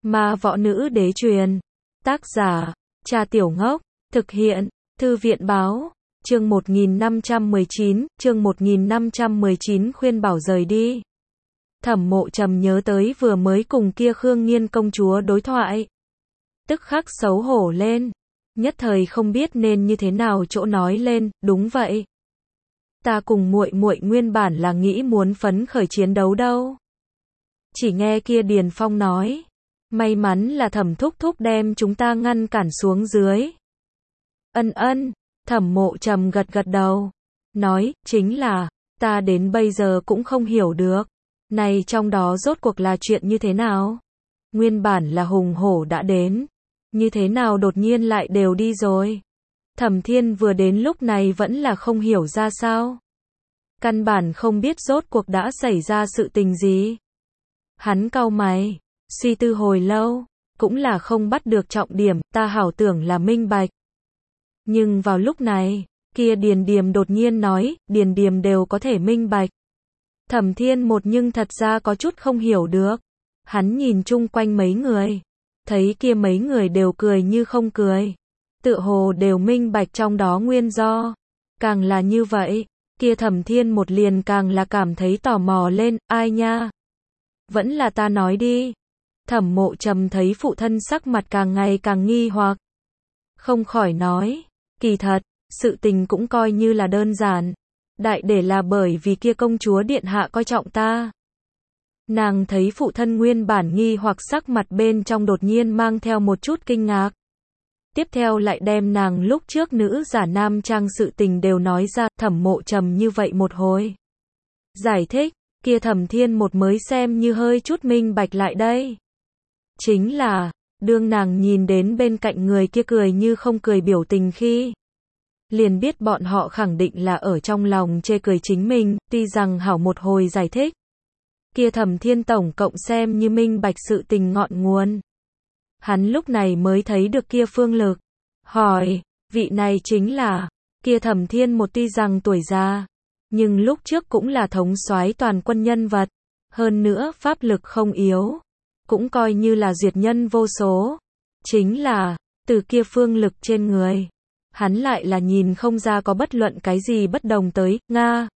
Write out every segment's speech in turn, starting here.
Ma võ nữ đế truyền. Tác giả, Cha Tiểu Ngốc. Thực hiện, Thư viện báo. Chương 1519 khuyên bảo rời đi. Thẩm Mộ Trầm nhớ tới vừa mới cùng kia Khương Nghiên công chúa đối thoại. Tức khắc xấu hổ lên. Nhất thời không biết nên như thế nào chỗ nói lên, đúng vậy. Ta cùng muội muội nguyên bản là nghĩ muốn phấn khởi chiến đấu đâu. Chỉ nghe kia Điền Phong nói. May mắn là Thẩm thúc thúc đem chúng ta ngăn cản xuống dưới. Ân, Thẩm Mộ Trầm gật gật đầu. Nói, chính là, ta đến bây giờ cũng không hiểu được. Này trong đó rốt cuộc là chuyện như thế nào? Nguyên bản là hùng hổ đã đến. Như thế nào đột nhiên lại đều đi rồi? Thẩm Thiên vừa đến lúc này vẫn là không hiểu ra sao. Căn bản không biết rốt cuộc đã xảy ra sự tình gì. Hắn cau mày, suy tư hồi lâu, cũng là không bắt được trọng điểm, ta hảo tưởng là minh bạch. Nhưng vào lúc này, kia Điền Điềm đột nhiên nói, Điền Điềm đều có thể minh bạch. Thẩm Thiên một nhưng thật ra có chút không hiểu được. Hắn nhìn chung quanh mấy người, thấy kia mấy người đều cười như không cười. Tựa hồ đều minh bạch trong đó nguyên do. Càng là như vậy, kia Thẩm Thiên một liền càng là cảm thấy tò mò lên, ai nha? Vẫn là ta nói đi. Thẩm Mộ Trầm thấy phụ thân sắc mặt càng ngày càng nghi hoặc. Không khỏi nói, kỳ thật, sự tình cũng coi như là đơn giản. Đại để là bởi vì kia công chúa điện hạ coi trọng ta. Nàng thấy phụ thân nguyên bản nghi hoặc sắc mặt bên trong đột nhiên mang theo một chút kinh ngạc. Tiếp theo lại đem nàng lúc trước nữ giả nam trang sự tình đều nói ra, Thẩm Mộ Trầm như vậy một hồi. Giải thích, kia Thẩm Thiên một mới xem như hơi chút minh bạch lại đây. Chính là, đương nàng nhìn đến bên cạnh người kia cười như không cười biểu tình khi. Liền biết bọn họ khẳng định là ở trong lòng chê cười chính mình, tuy rằng hảo một hồi giải thích. Kia Thẩm Thiên tổng cộng xem như minh bạch sự tình ngọn nguồn. Hắn lúc này mới thấy được kia Phương Lực. Hỏi, vị này chính là, kia Thẩm Thiên một tuy rằng tuổi già, nhưng lúc trước cũng là thống soái toàn quân nhân vật. Hơn nữa pháp lực không yếu, cũng coi như là duyệt nhân vô số. Chính là, từ kia Phương Lực trên người, hắn lại là nhìn không ra có bất luận cái gì bất đồng tới, Nga.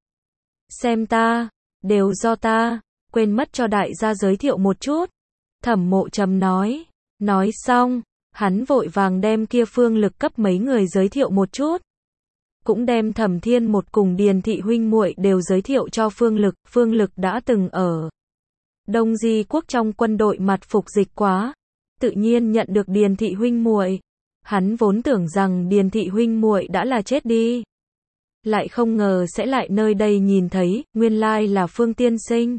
Xem ta, đều do ta, quên mất cho đại gia giới thiệu một chút. Thẩm Mộ Trầm nói. Nói xong, hắn vội vàng đem kia Phương Lực cấp mấy người giới thiệu một chút. Cũng đem Thẩm Thiên một cùng Điền thị huynh muội đều giới thiệu cho Phương Lực. Phương Lực đã từng ở Đông Di quốc trong quân đội mặt phục dịch quá, tự nhiên nhận được Điền thị huynh muội. Hắn vốn tưởng rằng Điền thị huynh muội đã là chết đi, lại không ngờ sẽ lại nơi đây nhìn thấy, nguyên lai là Phương tiên sinh.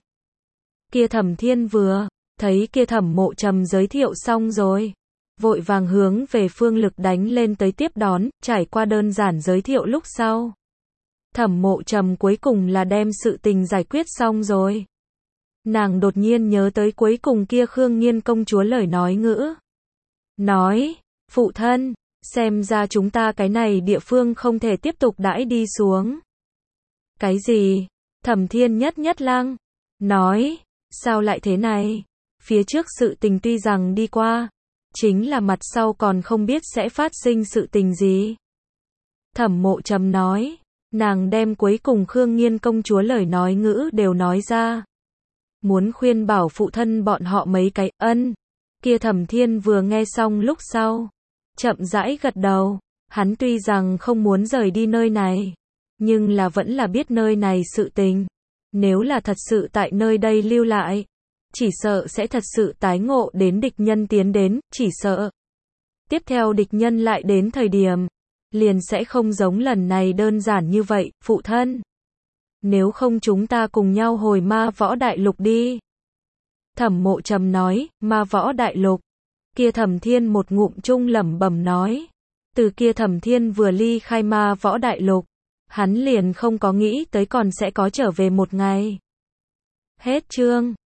Kia Thẩm Thiên vừa thấy kia Thẩm Mộ Trầm giới thiệu xong rồi, vội vàng hướng về Phương Lực đánh lên tới tiếp đón. Trải qua đơn giản giới thiệu lúc sau, Thẩm Mộ Trầm cuối cùng là đem sự tình giải quyết xong rồi. Nàng đột nhiên nhớ tới cuối cùng kia Khương Nghiên công chúa lời nói ngữ. Nói, phụ thân, xem ra chúng ta cái này địa phương không thể tiếp tục đãi đi xuống. Cái gì? Thẩm Thiên nhất lăng. Nói, sao lại thế này? Phía trước sự tình tuy rằng đi qua, chính là mặt sau còn không biết sẽ phát sinh sự tình gì. Thẩm Mộ Trầm nói, nàng đem cuối cùng Khương Nghiên công chúa lời nói ngữ đều nói ra. Muốn khuyên bảo phụ thân bọn họ mấy cái, Kia Thẩm Thiên vừa nghe xong lúc sau, chậm rãi gật đầu. Hắn tuy rằng không muốn rời đi nơi này, nhưng là vẫn là biết nơi này sự tình. Nếu là thật sự tại nơi đây lưu lại, chỉ sợ sẽ thật sự tái ngộ đến địch nhân tiến đến, chỉ sợ. Tiếp theo địch nhân lại đến thời điểm, liền sẽ không giống lần này đơn giản như vậy, phụ thân. Nếu không chúng ta cùng nhau hồi Ma Võ Đại Lục đi. Thẩm Mộ Trầm nói, Ma Võ Đại Lục. Kia Thẩm Thiên một ngụm chung lẩm bẩm nói. Từ kia Thẩm Thiên vừa ly khai Ma Võ Đại Lục, hắn liền không có nghĩ tới còn sẽ có trở về một ngày. Hết chương.